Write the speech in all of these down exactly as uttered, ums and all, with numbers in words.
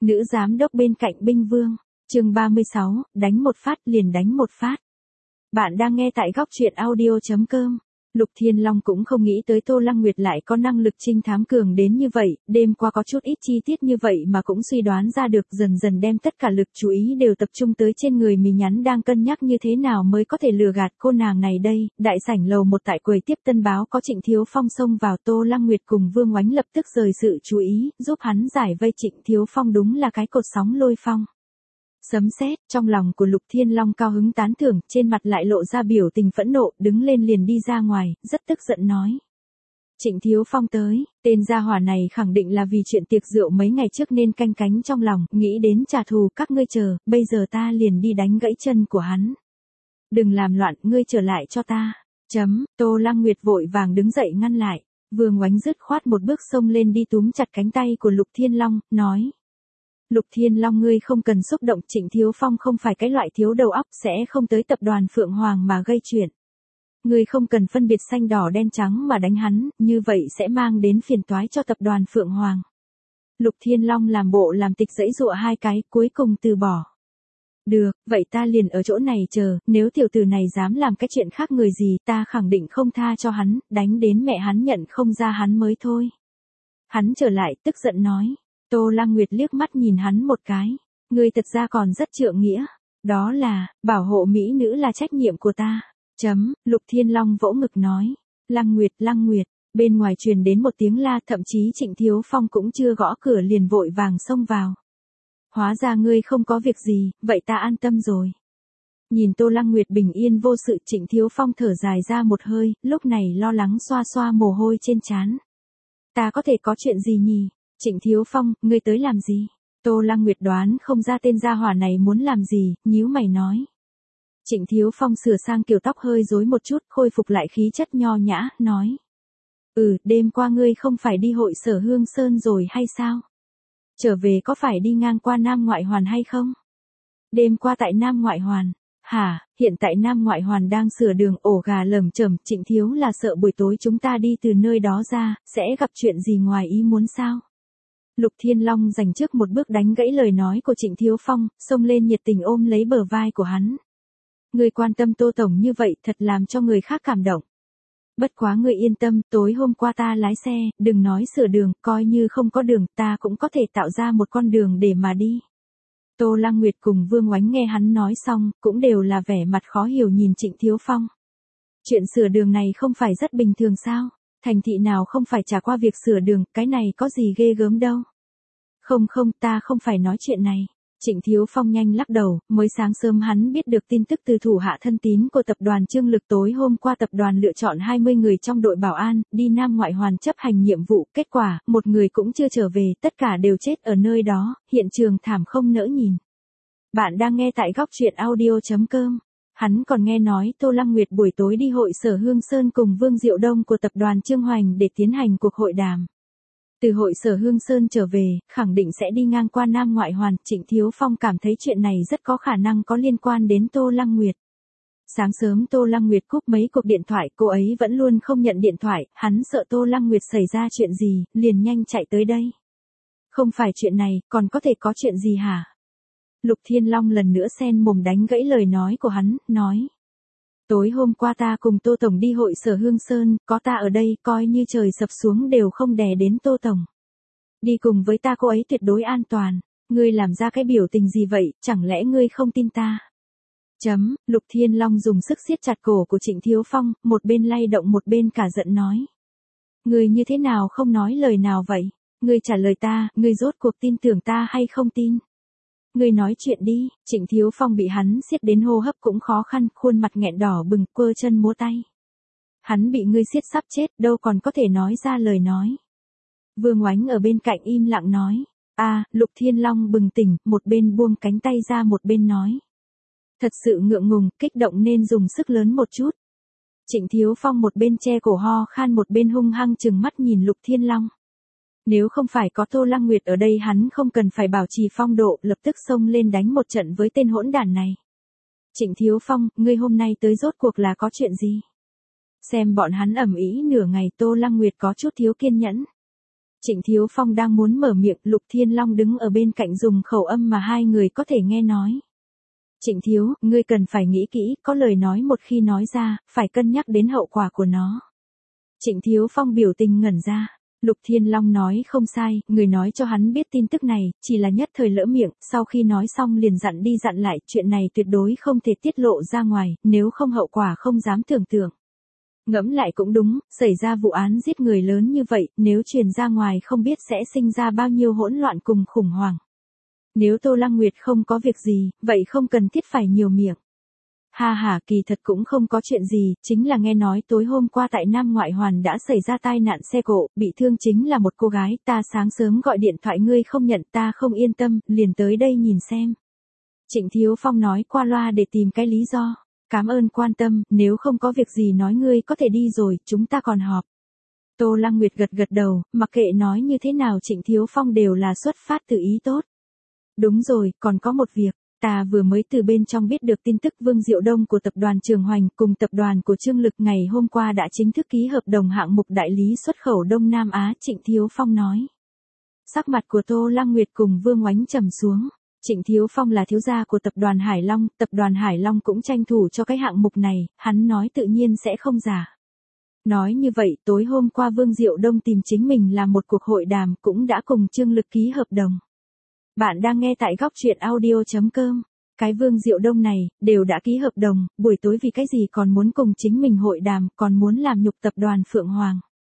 Nữ giám đốc bên cạnh binh vương, chương ba mươi sáu, đánh một phát liền đánh một phát. Bạn đang nghe tại góc truyện audio chấm com. Lục Thiên Long cũng không nghĩ tới Tô Lăng Nguyệt lại có năng lực trinh thám cường đến như vậy, đêm qua có chút ít chi tiết như vậy mà cũng suy đoán ra được, dần dần đem tất cả lực chú ý đều tập trung tới trên người mì nhắn, đang cân nhắc như thế nào mới có thể lừa gạt cô nàng này đây. Đại sảnh lầu một tại quầy tiếp tân báo có Trịnh Thiếu Phong xông vào, Tô Lăng Nguyệt cùng Vương Oánh lập tức rời sự chú ý, giúp hắn giải vây. Trịnh Thiếu Phong đúng là cái cột sóng lôi phong. Sấm sét, trong lòng của Lục Thiên Long cao hứng tán thưởng, trên mặt lại lộ ra biểu tình phẫn nộ, đứng lên liền đi ra ngoài, rất tức giận nói. Trịnh Thiếu Phong tới, tên gia hỏa này khẳng định là vì chuyện tiệc rượu mấy ngày trước nên canh cánh trong lòng, nghĩ đến trả thù, các ngươi chờ, bây giờ ta liền đi đánh gãy chân của hắn. Đừng làm loạn, ngươi trở lại cho ta. Chấm, Tô Lăng Nguyệt vội vàng đứng dậy ngăn lại, Vương Oánh dứt khoát một bước xông lên đi túm chặt cánh tay của Lục Thiên Long, nói. Lục Thiên Long, ngươi không cần xúc động, Trịnh Thiếu Phong không phải cái loại thiếu đầu óc, sẽ không tới tập đoàn Phượng Hoàng mà gây chuyện. Ngươi không cần phân biệt xanh đỏ đen trắng mà đánh hắn, như vậy sẽ mang đến phiền toái cho tập đoàn Phượng Hoàng. Lục Thiên Long làm bộ làm tịch giãy giụa hai cái, cuối cùng từ bỏ. Được, vậy ta liền ở chỗ này chờ, nếu tiểu tử này dám làm cái chuyện khác người gì, ta khẳng định không tha cho hắn, đánh đến mẹ hắn nhận không ra hắn mới thôi. Hắn trở lại, tức giận nói. Tô Lăng Nguyệt liếc mắt nhìn hắn một cái. Ngươi thật ra còn rất trượng nghĩa. Đó là, bảo hộ mỹ nữ là trách nhiệm của ta. Chấm, Lục Thiên Long vỗ ngực nói. Lăng Nguyệt, Lăng Nguyệt. Bên ngoài truyền đến một tiếng la, thậm chí Trịnh Thiếu Phong cũng chưa gõ cửa liền vội vàng xông vào. Hóa ra ngươi không có việc gì, vậy ta an tâm rồi. Nhìn Tô Lăng Nguyệt bình yên vô sự, Trịnh Thiếu Phong thở dài ra một hơi, lúc này lo lắng xoa xoa mồ hôi trên trán. Ta có thể có chuyện gì nhỉ? Trịnh Thiếu Phong, ngươi tới làm gì? Tô Lăng Nguyệt đoán không ra tên gia hỏa này muốn làm gì, nhíu mày nói. Trịnh Thiếu Phong sửa sang kiểu tóc hơi rối một chút, khôi phục lại khí chất nho nhã, nói. Ừ, đêm qua ngươi không phải đi hội Sở Hương Sơn rồi hay sao? Trở về có phải đi ngang qua Nam Ngoại Hoàn hay không? Đêm qua tại Nam Ngoại Hoàn. Hả, hiện tại Nam Ngoại Hoàn đang sửa đường, ổ gà lởm chởm, Trịnh Thiếu là sợ buổi tối chúng ta đi từ nơi đó ra, sẽ gặp chuyện gì ngoài ý muốn sao? Lục Thiên Long dành trước một bước đánh gãy lời nói của Trịnh Thiếu Phong, xông lên nhiệt tình ôm lấy bờ vai của hắn. Ngươi quan tâm Tô Tổng như vậy thật làm cho người khác cảm động. Bất quá ngươi yên tâm, tối hôm qua ta lái xe, đừng nói sửa đường, coi như không có đường, ta cũng có thể tạo ra một con đường để mà đi. Tô Lăng Nguyệt cùng Vương Oánh nghe hắn nói xong, cũng đều là vẻ mặt khó hiểu nhìn Trịnh Thiếu Phong. Chuyện sửa đường này không phải rất bình thường sao? Thành thị nào không phải trải qua việc sửa đường, cái này có gì ghê gớm đâu. Không không, ta không phải nói chuyện này. Trịnh Thiếu Phong nhanh lắc đầu, mới sáng sớm hắn biết được tin tức từ thủ hạ thân tín của tập đoàn Trương Lực, tối hôm qua tập đoàn lựa chọn hai mươi người trong đội bảo an, đi Nam Ngoại Hoàn chấp hành nhiệm vụ, kết quả, một người cũng chưa trở về, tất cả đều chết ở nơi đó, hiện trường thảm không nỡ nhìn. Bạn đang nghe tại góc truyện audio chấm com. Hắn còn nghe nói Tô Lăng Nguyệt buổi tối đi hội Sở Hương Sơn cùng Vương Diệu Đông của tập đoàn Trương Hoành để tiến hành cuộc hội đàm. Từ hội Sở Hương Sơn trở về, khẳng định sẽ đi ngang qua Nam Ngoại Hoàn, Trịnh Thiếu Phong cảm thấy chuyện này rất có khả năng có liên quan đến Tô Lăng Nguyệt. Sáng sớm Tô Lăng Nguyệt cúp mấy cuộc điện thoại, cô ấy vẫn luôn không nhận điện thoại, hắn sợ Tô Lăng Nguyệt xảy ra chuyện gì, liền nhanh chạy tới đây. Không phải chuyện này, còn có thể có chuyện gì hả? Lục Thiên Long lần nữa xen mồm đánh gãy lời nói của hắn, nói. Tối hôm qua ta cùng Tô Tổng đi hội Sở Hương Sơn, có ta ở đây, coi như trời sập xuống đều không đè đến Tô Tổng. Đi cùng với ta cô ấy tuyệt đối an toàn. Ngươi làm ra cái biểu tình gì vậy, chẳng lẽ ngươi không tin ta? Chấm, Lục Thiên Long dùng sức siết chặt cổ của Trịnh Thiếu Phong, một bên lay động một bên cả giận nói. Ngươi như thế nào không nói lời nào vậy? Ngươi trả lời ta, ngươi rốt cuộc tin tưởng ta hay không tin? Ngươi nói chuyện đi. Trịnh Thiếu Phong bị hắn siết đến hô hấp cũng khó khăn, khuôn mặt nghẹn đỏ bừng, quơ chân múa tay. Hắn bị ngươi siết sắp chết, đâu còn có thể nói ra lời nói. Vương Oánh ở bên cạnh im lặng nói. À, Lục Thiên Long bừng tỉnh, một bên buông cánh tay ra một bên nói. Thật sự ngượng ngùng, kích động nên dùng sức lớn một chút. Trịnh Thiếu Phong một bên che cổ ho khan một bên hung hăng trừng mắt nhìn Lục Thiên Long. Nếu không phải có Tô Lăng Nguyệt ở đây hắn không cần phải bảo trì phong độ, lập tức xông lên đánh một trận với tên hỗn đản này. Trịnh Thiếu Phong, ngươi hôm nay tới rốt cuộc là có chuyện gì? Xem bọn hắn ầm ĩ nửa ngày, Tô Lăng Nguyệt có chút thiếu kiên nhẫn. Trịnh Thiếu Phong đang muốn mở miệng, Lục Thiên Long đứng ở bên cạnh dùng khẩu âm mà hai người có thể nghe nói. Trịnh Thiếu, ngươi cần phải nghĩ kỹ, có lời nói một khi nói ra, phải cân nhắc đến hậu quả của nó. Trịnh Thiếu Phong biểu tình ngẩn ra. Lục Thiên Long nói không sai, người nói cho hắn biết tin tức này, chỉ là nhất thời lỡ miệng, sau khi nói xong liền dặn đi dặn lại, chuyện này tuyệt đối không thể tiết lộ ra ngoài, nếu không hậu quả không dám tưởng tượng. Ngẫm lại cũng đúng, xảy ra vụ án giết người lớn như vậy, nếu truyền ra ngoài không biết sẽ sinh ra bao nhiêu hỗn loạn cùng khủng hoảng. Nếu Tô Lăng Nguyệt không có việc gì, vậy không cần thiết phải nhiều miệng. Ha ha, kỳ thật cũng không có chuyện gì, chính là nghe nói tối hôm qua tại Nam Ngoại Hoàn đã xảy ra tai nạn xe cộ, bị thương chính là một cô gái, ta sáng sớm gọi điện thoại ngươi không nhận, ta không yên tâm, liền tới đây nhìn xem. Trịnh Thiếu Phong nói qua loa để tìm cái lý do. Cảm ơn quan tâm, nếu không có việc gì nói ngươi có thể đi rồi, chúng ta còn họp. Tô Lăng Nguyệt gật gật đầu, mặc kệ nói như thế nào Trịnh Thiếu Phong đều là xuất phát từ ý tốt. Đúng rồi, còn có một việc. Ta vừa mới từ bên trong biết được tin tức Vương Diệu Đông của tập đoàn Trường Hoành cùng tập đoàn của Trương Lực ngày hôm qua đã chính thức ký hợp đồng hạng mục đại lý xuất khẩu Đông Nam Á, Trịnh Thiếu Phong nói. Sắc mặt của Tô Lăng Nguyệt cùng Vương Oánh trầm xuống. Trịnh Thiếu Phong là thiếu gia của tập đoàn Hải Long, tập đoàn Hải Long cũng tranh thủ cho cái hạng mục này, hắn nói tự nhiên sẽ không giả. Nói như vậy, tối hôm qua Vương Diệu Đông tìm chính mình làm một cuộc hội đàm cũng đã cùng Trương Lực ký hợp đồng. Bạn đang nghe tại góc truyện audio chấm com. Cái Vương Diệu Đông này, đều đã ký hợp đồng, buổi tối vì cái gì còn muốn cùng chính mình hội đàm, còn muốn làm nhục tập đoàn Phượng Hoàng.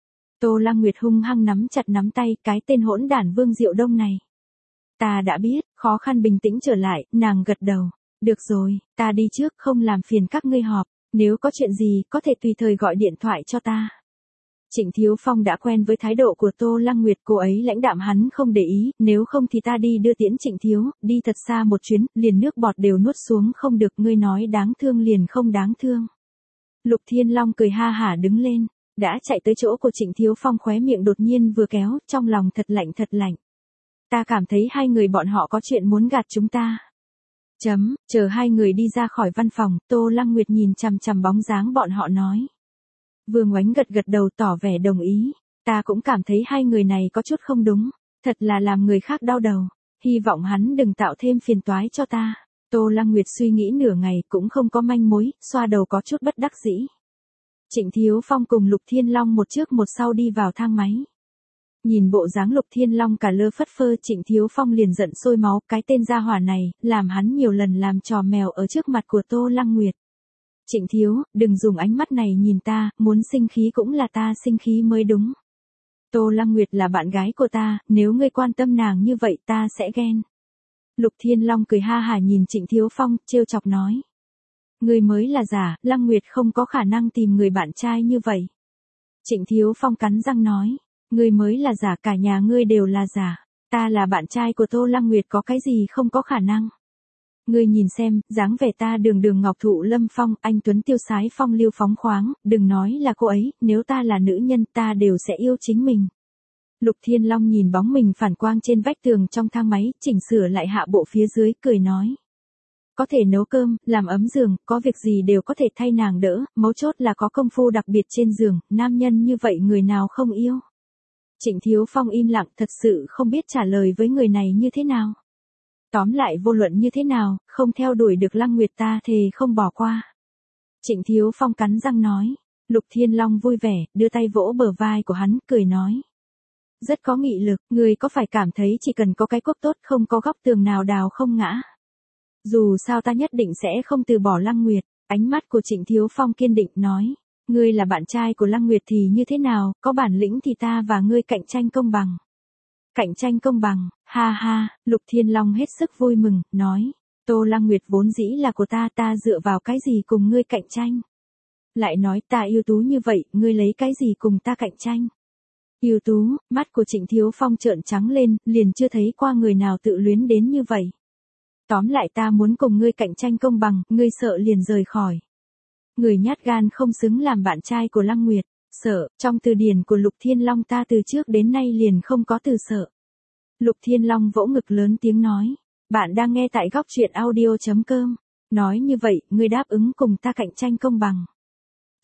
Tô Lăng Nguyệt hung hăng nắm chặt nắm tay, cái tên hỗn đản Vương Diệu Đông này. Ta đã biết, khó khăn bình tĩnh trở lại, nàng gật đầu. Được rồi, ta đi trước, không làm phiền các ngươi họp, nếu có chuyện gì, có thể tùy thời gọi điện thoại cho ta. Trịnh Thiếu Phong đã quen với thái độ của Tô Lăng Nguyệt, cô ấy lãnh đạm hắn không để ý, nếu không thì ta đi đưa tiễn Trịnh Thiếu, đi thật xa một chuyến, liền nước bọt đều nuốt xuống không được, ngươi nói đáng thương liền không đáng thương. Lục Thiên Long cười ha hả đứng lên, đã chạy tới chỗ của Trịnh Thiếu Phong, khóe miệng đột nhiên vừa kéo, trong lòng thật lạnh thật lạnh. Ta cảm thấy hai người bọn họ có chuyện muốn gạt chúng ta. Chấm, chờ hai người đi ra khỏi văn phòng, Tô Lăng Nguyệt nhìn chằm chằm bóng dáng bọn họ nói. Vương Oánh gật gật đầu tỏ vẻ đồng ý. Ta cũng cảm thấy hai người này có chút không đúng. Thật là làm người khác đau đầu. Hy vọng hắn đừng tạo thêm phiền toái cho ta. Tô Lăng Nguyệt suy nghĩ nửa ngày cũng không có manh mối, xoa đầu có chút bất đắc dĩ. Trịnh Thiếu Phong cùng Lục Thiên Long một trước một sau đi vào thang máy. Nhìn bộ dáng Lục Thiên Long cả lơ phất phơ, Trịnh Thiếu Phong liền giận sôi máu, cái tên gia hỏa này, làm hắn nhiều lần làm trò mèo ở trước mặt của Tô Lăng Nguyệt. Trịnh Thiếu, đừng dùng ánh mắt này nhìn ta, muốn sinh khí cũng là ta sinh khí mới đúng. Tô Lăng Nguyệt là bạn gái của ta, nếu ngươi quan tâm nàng như vậy ta sẽ ghen. Lục Thiên Long cười ha hả nhìn Trịnh Thiếu Phong, trêu chọc nói. Ngươi mới là giả, Lăng Nguyệt không có khả năng tìm người bạn trai như vậy. Trịnh Thiếu Phong cắn răng nói. Ngươi mới là giả, cả nhà ngươi đều là giả. Ta là bạn trai của Tô Lăng Nguyệt, có cái gì không có khả năng. Ngươi nhìn xem, dáng vẻ ta đường đường ngọc thụ lâm phong, anh tuấn tiêu sái phong lưu phóng khoáng, đừng nói là cô ấy, nếu ta là nữ nhân ta đều sẽ yêu chính mình. Lục Thiên Long nhìn bóng mình phản quang trên vách tường trong thang máy, chỉnh sửa lại hạ bộ phía dưới, cười nói. Có thể nấu cơm, làm ấm giường, có việc gì đều có thể thay nàng đỡ, mấu chốt là có công phu đặc biệt trên giường, nam nhân như vậy người nào không yêu. Trịnh Thiếu Phong im lặng, thật sự không biết trả lời với người này như thế nào. Tóm lại vô luận như thế nào, không theo đuổi được Lăng Nguyệt ta thề không bỏ qua. Trịnh Thiếu Phong cắn răng nói. Lục Thiên Long vui vẻ, đưa tay vỗ bờ vai của hắn, cười nói. Rất có nghị lực, người có phải cảm thấy chỉ cần có cái cốc tốt không có góc tường nào đào không ngã. Dù sao ta nhất định sẽ không từ bỏ Lăng Nguyệt. Ánh mắt của Trịnh Thiếu Phong kiên định nói. Ngươi là bạn trai của Lăng Nguyệt thì như thế nào, có bản lĩnh thì ta và ngươi cạnh tranh công bằng. Cạnh tranh công bằng, ha ha, Lục Thiên Long hết sức vui mừng, nói. Tô Lăng Nguyệt vốn dĩ là của ta, ta dựa vào cái gì cùng ngươi cạnh tranh. Lại nói ta ưu tú như vậy, ngươi lấy cái gì cùng ta cạnh tranh. Ưu tú, mắt của Trịnh Thiếu Phong trợn trắng lên, liền chưa thấy qua người nào tự luyến đến như vậy. Tóm lại ta muốn cùng ngươi cạnh tranh công bằng, ngươi sợ liền rời khỏi. Người nhát gan không xứng làm bạn trai của Lăng Nguyệt, sợ, trong từ điển của Lục Thiên Long ta từ trước đến nay liền không có từ sợ. Lục Thiên Long vỗ ngực lớn tiếng nói, bạn đang nghe tại góc truyện audio chấm com, nói như vậy, ngươi đáp ứng cùng ta cạnh tranh công bằng.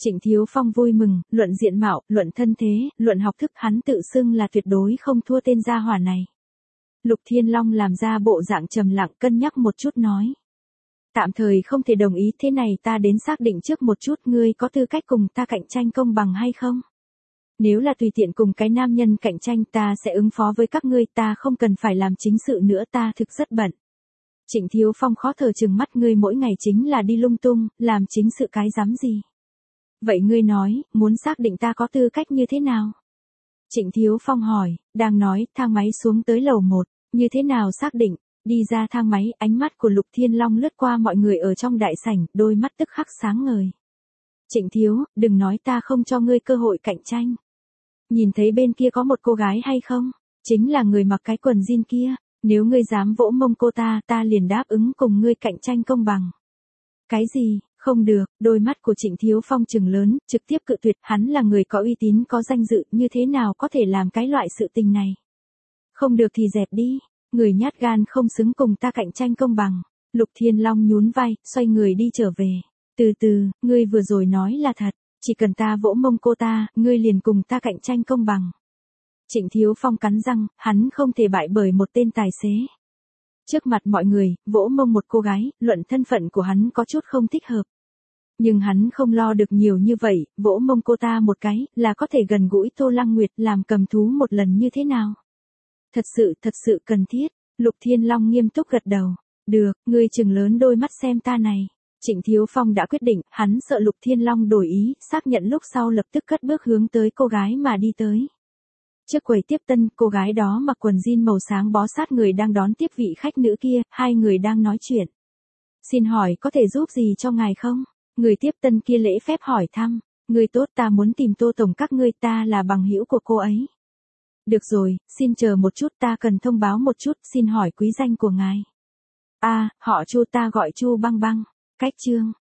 Trịnh Thiếu Phong vui mừng, luận diện mạo, luận thân thế, luận học thức hắn tự xưng là tuyệt đối không thua tên gia hỏa này. Lục Thiên Long làm ra bộ dạng trầm lặng cân nhắc một chút nói. Tạm thời không thể đồng ý, thế này ta đến xác định trước một chút ngươi có tư cách cùng ta cạnh tranh công bằng hay không? Nếu là tùy tiện cùng cái nam nhân cạnh tranh ta sẽ ứng phó với các ngươi, ta không cần phải làm chính sự nữa, ta thực rất bận. Trịnh Thiếu Phong khó thở trừng mắt, ngươi mỗi ngày chính là đi lung tung, làm chính sự cái dám gì? Vậy ngươi nói, muốn xác định ta có tư cách như thế nào? Trịnh Thiếu Phong hỏi, đang nói, thang máy xuống tới lầu một, như thế nào xác định? Đi ra thang máy, ánh mắt của Lục Thiên Long lướt qua mọi người ở trong đại sảnh, đôi mắt tức khắc sáng ngời. Trịnh Thiếu, đừng nói ta không cho ngươi cơ hội cạnh tranh. Nhìn thấy bên kia có một cô gái hay không? Chính là người mặc cái quần jean kia, nếu ngươi dám vỗ mông cô ta, ta liền đáp ứng cùng ngươi cạnh tranh công bằng. Cái gì? Không được, đôi mắt của Trịnh Thiếu Phong trừng lớn, trực tiếp cự tuyệt, hắn là người có uy tín có danh dự, như thế nào có thể làm cái loại sự tình này. Không được thì dẹp đi, người nhát gan không xứng cùng ta cạnh tranh công bằng. Lục Thiên Long nhún vai, xoay người đi trở về. Từ từ, ngươi vừa rồi nói là thật, chỉ cần ta vỗ mông cô ta, ngươi liền cùng ta cạnh tranh công bằng. Trịnh Thiếu Phong cắn răng, hắn không thể bại bởi một tên tài xế. Trước mặt mọi người, vỗ mông một cô gái, luận thân phận của hắn có chút không thích hợp. Nhưng hắn không lo được nhiều như vậy, vỗ mông cô ta một cái, là có thể gần gũi Tô Lăng Nguyệt làm cầm thú một lần như thế nào? Thật sự, thật sự cần thiết. Lục Thiên Long nghiêm túc gật đầu. Được, ngươi chừng lớn đôi mắt xem ta này. Trịnh Thiếu Phong đã quyết định, hắn sợ Lục Thiên Long đổi ý, xác nhận lúc sau lập tức cất bước hướng tới cô gái mà đi tới. Trước quầy tiếp tân, cô gái đó mặc quần jean màu sáng bó sát người đang đón tiếp vị khách nữ kia, hai người đang nói chuyện. Xin hỏi có thể giúp gì cho ngài không? Người tiếp tân kia lễ phép hỏi thăm. Người tốt, ta muốn tìm Tô tổng các ngươi, ta là bằng hữu của cô ấy. Được rồi, xin chờ một chút, ta cần thông báo một chút, xin hỏi quý danh của ngài. A, họ Chu, ta gọi Chu Băng Băng. Cách chương